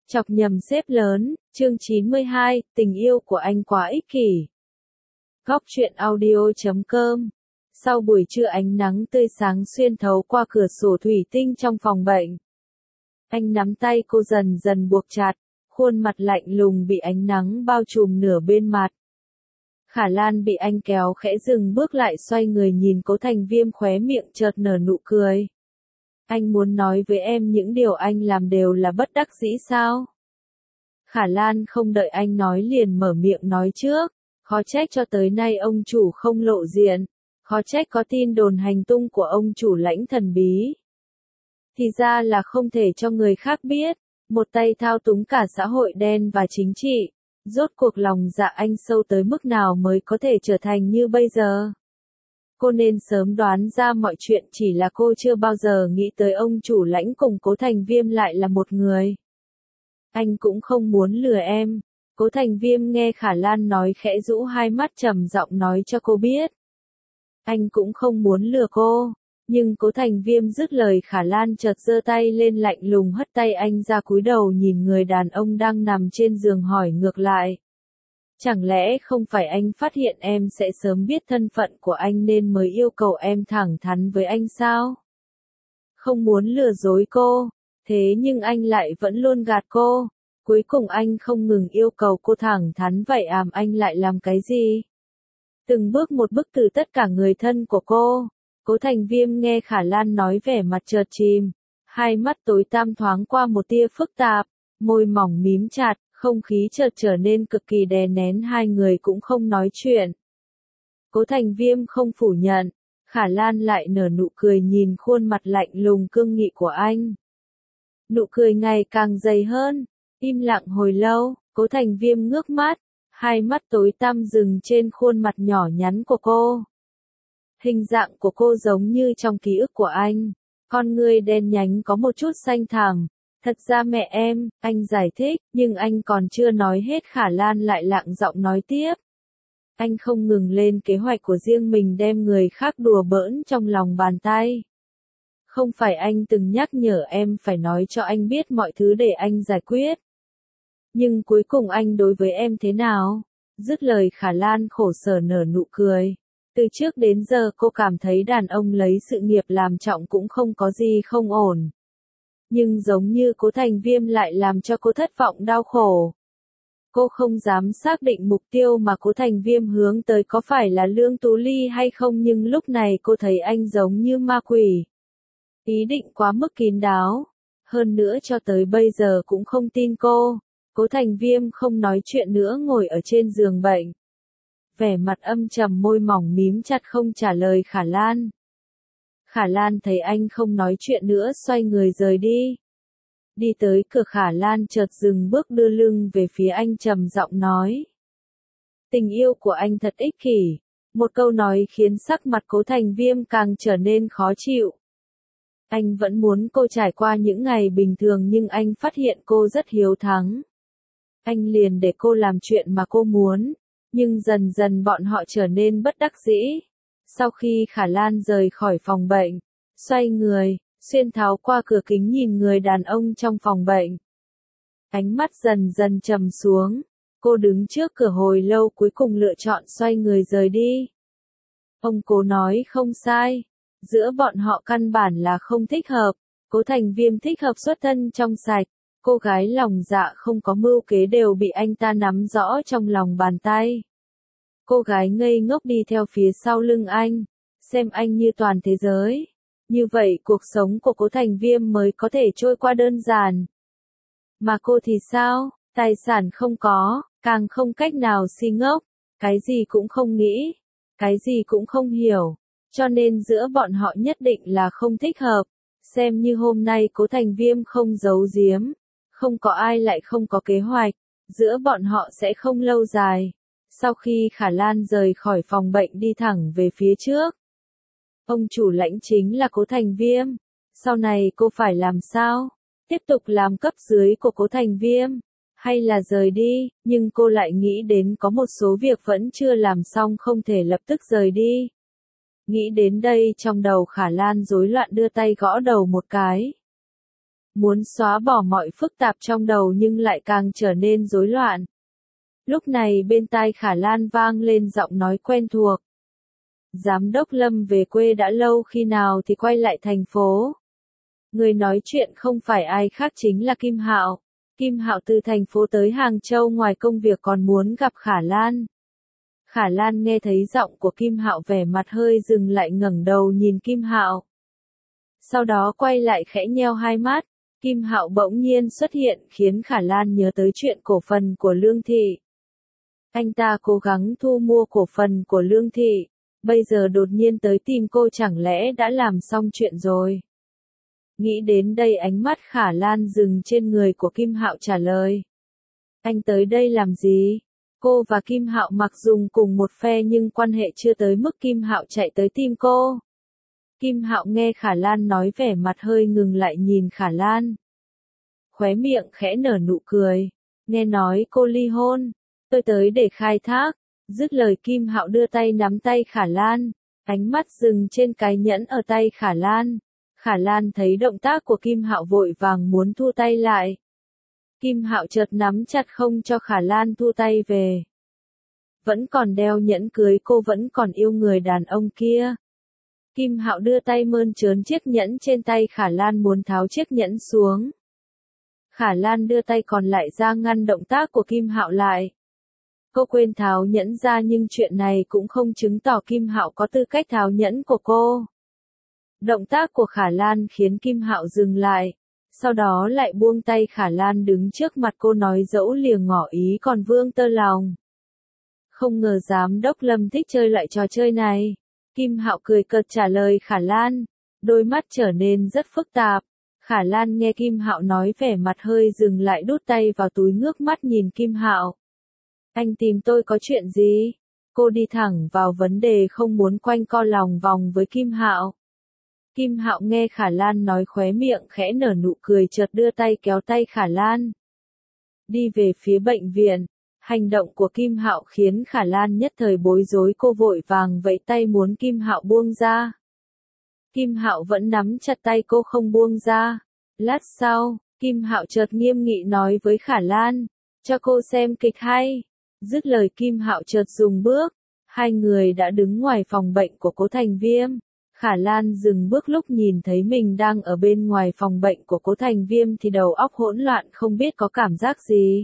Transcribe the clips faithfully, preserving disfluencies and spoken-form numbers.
Chọc nhầm sếp lớn, chương chín mươi hai, tình yêu của anh quá ích kỷ. Góc truyện audio chấm com. Sau buổi trưa ánh nắng tươi sáng xuyên thấu qua cửa sổ thủy tinh trong phòng bệnh. Anh nắm tay cô dần dần buộc chặt, khuôn mặt lạnh lùng bị ánh nắng bao trùm nửa bên mặt. Khả Lan bị anh kéo khẽ dừng bước lại, xoay người nhìn Cố Thành Viêm, khóe miệng chợt nở nụ cười. Anh muốn nói với em những điều anh làm đều là bất đắc dĩ sao? Khả Lan không đợi anh nói liền mở miệng nói trước. Khó trách cho tới nay ông chủ không lộ diện. Khó trách có tin đồn hành tung của ông chủ Lãnh thần bí. Thì ra là không thể cho người khác biết. Một tay thao túng cả xã hội đen và chính trị. Rốt cuộc lòng dạ anh sâu tới mức nào mới có thể trở thành như bây giờ? Cô nên sớm đoán ra mọi chuyện, chỉ là cô chưa bao giờ nghĩ tới ông chủ Lãnh cùng Cố Thành Viêm lại là một người. Anh cũng không muốn lừa em. Cố Thành Viêm nghe Khả Lan nói khẽ rũ hai mắt, trầm giọng nói cho cô biết. Anh cũng không muốn lừa cô. Nhưng Cố Thành Viêm dứt lời, Khả Lan chợt giơ tay lên lạnh lùng hất tay anh ra, cúi đầu nhìn người đàn ông đang nằm trên giường hỏi ngược lại. Chẳng lẽ không phải anh phát hiện em sẽ sớm biết thân phận của anh nên mới yêu cầu em thẳng thắn với anh sao? Không muốn lừa dối cô, thế nhưng anh lại vẫn luôn gạt cô. Cuối cùng anh không ngừng yêu cầu cô thẳng thắn, vậy àm anh lại làm cái gì? Từng bước một bức từ tất cả người thân của cô. Cố Thành Viêm nghe Khả Lan nói, vẻ mặt chợt chìm, hai mắt tối tăm thoáng qua một tia phức tạp, môi mỏng mím chặt, không khí chợt trở nên cực kỳ đè nén, hai người cũng không nói chuyện. Cố Thành Viêm không phủ nhận, Khả Lan lại nở nụ cười nhìn khuôn mặt lạnh lùng cương nghị của anh. Nụ cười ngày càng dày hơn, im lặng hồi lâu, Cố Thành Viêm ngước mắt, hai mắt tối tăm dừng trên khuôn mặt nhỏ nhắn của cô. Hình dạng của cô giống như trong ký ức của anh, con ngươi đen nhánh có một chút xanh thẳm. Thật ra mẹ em, anh giải thích, nhưng anh còn chưa nói hết, Khả Lan lại lặng giọng nói tiếp. Anh không ngừng lên kế hoạch của riêng mình, đem người khác đùa bỡn trong lòng bàn tay. Không phải anh từng nhắc nhở em phải nói cho anh biết mọi thứ để anh giải quyết. Nhưng cuối cùng anh đối với em thế nào? Dứt lời, Khả Lan khổ sở nở nụ cười. Từ trước đến giờ cô cảm thấy đàn ông lấy sự nghiệp làm trọng cũng không có gì không ổn. Nhưng giống như Cố Thành Viêm lại làm cho cô thất vọng đau khổ. Cô không dám xác định mục tiêu mà Cố Thành Viêm hướng tới có phải là Lương Tú Ly hay không, nhưng lúc này cô thấy anh giống như ma quỷ. Ý định quá mức kín đáo. Hơn nữa cho tới bây giờ cũng không tin cô. Cố Thành Viêm không nói chuyện nữa, ngồi ở trên giường bệnh. Vẻ mặt âm trầm, môi mỏng mím chặt, không trả lời Khả Lan. Khả Lan thấy anh không nói chuyện nữa, xoay người rời đi. Đi tới cửa, Khả Lan chợt dừng bước, đưa lưng về phía anh, trầm giọng nói. Tình yêu của anh thật ích kỷ. Một câu nói khiến sắc mặt Cố Thành Viêm càng trở nên khó chịu. Anh vẫn muốn cô trải qua những ngày bình thường, nhưng anh phát hiện cô rất hiếu thắng. Anh liền để cô làm chuyện mà cô muốn. Nhưng dần dần bọn họ trở nên bất đắc dĩ. Sau khi Khả Lan rời khỏi phòng bệnh, xoay người, xuyên tháo qua cửa kính nhìn người đàn ông trong phòng bệnh. Ánh mắt dần dần trầm xuống. Cô đứng trước cửa hồi lâu, cuối cùng lựa chọn xoay người rời đi. Ông Cố nói không sai. Giữa bọn họ căn bản là không thích hợp. Cố Thành Viêm thích hợp xuất thân trong sạch. Cô gái lòng dạ không có mưu kế đều bị anh ta nắm rõ trong lòng bàn tay. Cô gái ngây ngốc đi theo phía sau lưng anh, xem anh như toàn thế giới. Như vậy cuộc sống của Cố Thành Viêm mới có thể trôi qua đơn giản. Mà cô thì sao? Tài sản không có, càng không cách nào si ngốc, cái gì cũng không nghĩ, cái gì cũng không hiểu. Cho nên giữa bọn họ nhất định là không thích hợp. Xem như hôm nay Cố Thành Viêm không giấu giếm, không có ai lại không có kế hoạch, giữa bọn họ sẽ không lâu dài. Sau khi Khả Lan rời khỏi phòng bệnh đi thẳng về phía trước. Ông chủ Lãnh chính là Cố Thành Viêm. Sau này cô phải làm sao? Tiếp tục làm cấp dưới của Cố Thành Viêm? Hay là rời đi? Nhưng cô lại nghĩ đến có một số việc vẫn chưa làm xong, không thể lập tức rời đi. Nghĩ đến đây trong đầu Khả Lan rối loạn, đưa tay gõ đầu một cái. muốn xóa bỏ mọi phức tạp trong đầu nhưng lại càng trở nên rối loạn. Lúc này bên tai Khả Lan vang lên giọng nói quen thuộc. Giám đốc Lâm về quê đã lâu, khi nào thì quay lại thành phố? Người nói chuyện không phải ai khác chính là Kim Hạo. Kim Hạo từ thành phố tới Hàng Châu ngoài công việc còn muốn gặp Khả Lan. Khả Lan nghe thấy giọng của Kim Hạo vẻ mặt hơi dừng lại, ngẩng đầu nhìn Kim Hạo. Sau đó quay lại khẽ nheo hai mắt. Kim Hạo bỗng nhiên xuất hiện khiến Khả Lan nhớ tới chuyện cổ phần của Lương Thị. Anh ta cố gắng thu mua cổ phần của Lương Thị, bây giờ đột nhiên tới tìm cô, chẳng lẽ đã làm xong chuyện rồi? Nghĩ đến đây ánh mắt Khả Lan dừng trên người của Kim Hạo, trả lời. Anh tới đây làm gì? Cô và Kim Hạo mặc dù cùng một phe nhưng quan hệ chưa tới mức Kim Hạo chạy tới tìm cô. Kim Hạo nghe Khả Lan nói vẻ mặt hơi ngừng lại nhìn Khả Lan. Khóe miệng khẽ nở nụ cười. Nghe nói cô ly hôn, tôi tới để khai thác. Dứt lời Kim Hạo đưa tay nắm tay Khả Lan, ánh mắt dừng trên cái nhẫn ở tay Khả Lan. Khả Lan thấy động tác của Kim Hạo vội vàng muốn thu tay lại. Kim Hạo chợt nắm chặt không cho Khả Lan thu tay về. Vẫn còn đeo nhẫn cưới, cô vẫn còn yêu người đàn ông kia. Kim Hạo đưa tay mơn trớn chiếc nhẫn trên tay Khả Lan, muốn tháo chiếc nhẫn xuống. Khả Lan đưa tay còn lại ra ngăn động tác của Kim Hạo lại. Cô quên tháo nhẫn ra nhưng chuyện này cũng không chứng tỏ Kim Hạo có tư cách tháo nhẫn của cô. Động tác của Khả Lan khiến Kim Hạo dừng lại, sau đó lại buông tay Khả Lan đứng trước mặt cô nói dẫu lìa ngỏ ý còn vương tơ lòng. Không ngờ giám đốc Lâm thích chơi loại trò chơi này. Kim Hạo cười cợt trả lời Khả Lan, đôi mắt trở nên rất phức tạp. Khả Lan nghe Kim Hạo nói vẻ mặt hơi dừng lại, đút tay vào túi ngước mắt nhìn Kim Hạo. Anh tìm tôi có chuyện gì? Cô đi thẳng vào vấn đề, không muốn quanh co lòng vòng với Kim Hạo. Kim Hạo nghe Khả Lan nói khóe miệng khẽ nở nụ cười, chợt đưa tay kéo tay Khả Lan. Đi về phía bệnh viện. Hành động của Kim Hạo khiến Khả Lan nhất thời bối rối, cô vội vàng vẫy tay muốn Kim Hạo buông ra. Kim Hạo vẫn nắm chặt tay cô không buông ra. Lát sau, Kim Hạo chợt nghiêm nghị nói với Khả Lan, cho cô xem kịch hay. Dứt lời Kim Hạo chợt dừng bước, hai người đã đứng ngoài phòng bệnh của Cố Thành Viêm. Khả Lan dừng bước lúc nhìn thấy mình đang ở bên ngoài phòng bệnh của Cố Thành Viêm thì đầu óc hỗn loạn, không biết có cảm giác gì.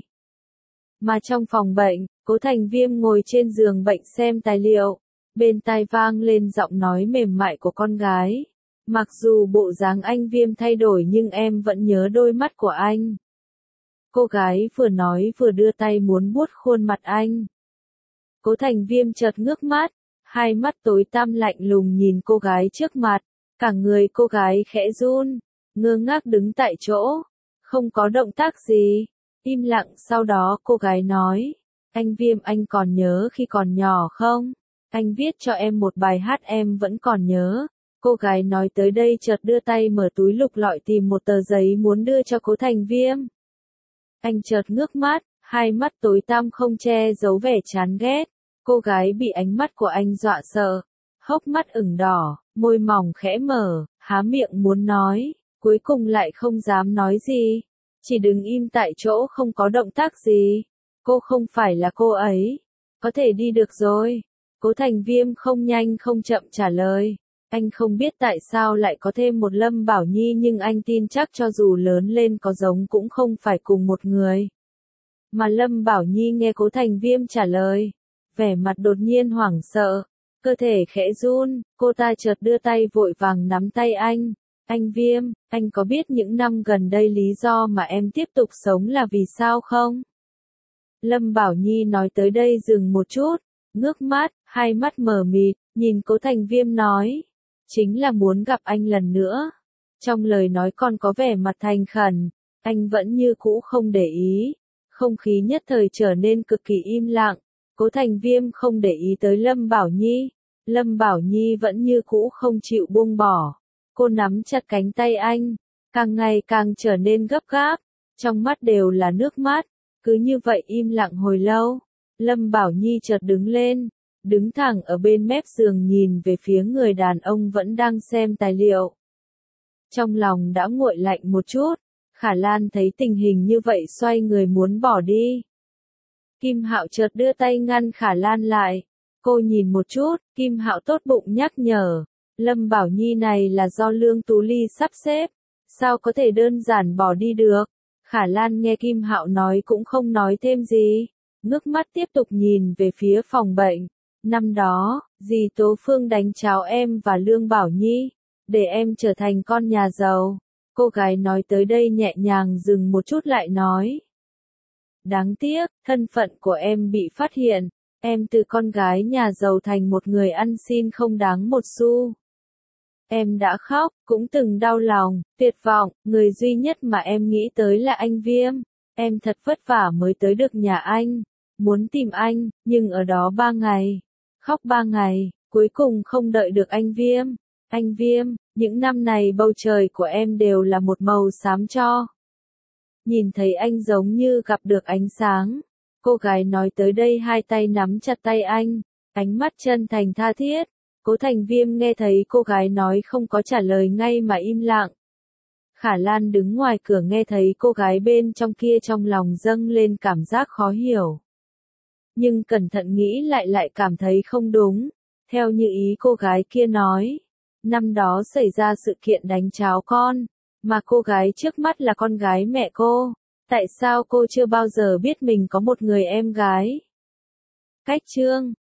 Mà trong phòng bệnh, Cố Thành Viêm ngồi trên giường bệnh xem tài liệu, bên tai vang lên giọng nói mềm mại của con gái. Mặc dù bộ dáng anh Viêm thay đổi nhưng em vẫn nhớ đôi mắt của anh. Cô gái vừa nói vừa đưa tay muốn vuốt khuôn mặt anh. Cố Thành Viêm chợt ngước mắt, hai mắt tối tăm lạnh lùng nhìn cô gái trước mặt, cả người cô gái khẽ run, ngơ ngác đứng tại chỗ, không có động tác gì, im lặng. Sau đó cô gái nói, anh Viêm, anh còn nhớ khi còn nhỏ không? Anh viết cho em một bài hát em vẫn còn nhớ. Cô gái nói tới đây chợt đưa tay mở túi lục lọi tìm một tờ giấy muốn đưa cho Cố Thành Viêm. Anh chợt ngước mắt, hai mắt tối tăm không che giấu vẻ chán ghét. Cô gái bị ánh mắt của anh dọa sợ, hốc mắt ửng đỏ, môi mỏng khẽ mở, há miệng muốn nói, cuối cùng lại không dám nói gì, chỉ đứng im tại chỗ không có động tác gì. Cô không phải là cô ấy, có thể đi được rồi. Cố Thành Viêm không nhanh không chậm trả lời. Anh không biết tại sao lại có thêm một Lâm Bảo Nhi nhưng anh tin chắc cho dù lớn lên có giống cũng không phải cùng một người. Mà Lâm Bảo Nhi nghe Cố Thành Viêm trả lời, vẻ mặt đột nhiên hoảng sợ, cơ thể khẽ run, cô ta chợt đưa tay vội vàng nắm tay anh. Anh Viêm, anh có biết những năm gần đây lý do mà em tiếp tục sống là vì sao không? Lâm Bảo Nhi nói tới đây dừng một chút, ngước mắt, hai mắt mờ mịt, nhìn Cố Thành Viêm nói, chính là muốn gặp anh lần nữa. Trong lời nói còn có vẻ mặt thành khẩn, anh vẫn như cũ không để ý. Không khí nhất thời trở nên cực kỳ im lặng. Cố Thành Viêm không để ý tới Lâm Bảo Nhi. Lâm Bảo Nhi vẫn như cũ không chịu buông bỏ. Cô nắm chặt cánh tay anh, càng ngày càng trở nên gấp gáp, trong mắt đều là nước mắt. Cứ như vậy im lặng hồi lâu. Lâm Bảo Nhi chợt đứng lên, đứng thẳng ở bên mép giường nhìn về phía người đàn ông vẫn đang xem tài liệu. Trong lòng đã nguội lạnh một chút, Khả Lan thấy tình hình như vậy xoay người muốn bỏ đi. Kim Hạo chợt đưa tay ngăn Khả Lan lại. Cô nhìn một chút, Kim Hạo tốt bụng nhắc nhở. Lâm Bảo Nhi này là do Lương Tú Ly sắp xếp. Sao có thể đơn giản bỏ đi được? Khả Lan nghe Kim Hạo nói cũng không nói thêm gì. Ngước mắt tiếp tục nhìn về phía phòng bệnh. Năm đó, dì Tố Phương đánh cháo em và Lương Bảo Nhi. Để em trở thành con nhà giàu. Cô gái nói tới đây nhẹ nhàng dừng một chút lại nói. Đáng tiếc, thân phận của em bị phát hiện. Em từ con gái nhà giàu thành một người ăn xin không đáng một xu. Em đã khóc, cũng từng đau lòng, tuyệt vọng, người duy nhất mà em nghĩ tới là anh Viêm. Em thật vất vả mới tới được nhà anh. Muốn tìm anh, nhưng ở đó ba ngày. Khóc ba ngày, cuối cùng không đợi được anh Viêm. Anh Viêm, những năm này bầu trời của em đều là một màu xám cho. Nhìn thấy anh giống như gặp được ánh sáng. Cô gái nói tới đây hai tay nắm chặt tay anh, ánh mắt chân thành tha thiết. Cố Thành Viêm nghe thấy cô gái nói không có trả lời ngay mà im lặng. Khả Lan đứng ngoài cửa nghe thấy cô gái bên trong kia trong lòng dâng lên cảm giác khó hiểu. Nhưng cẩn thận nghĩ lại lại cảm thấy không đúng. Theo như ý cô gái kia nói, năm đó xảy ra sự kiện đánh cháo con, mà cô gái trước mắt là con gái mẹ cô. Tại sao cô chưa bao giờ biết mình có một người em gái? Cách chương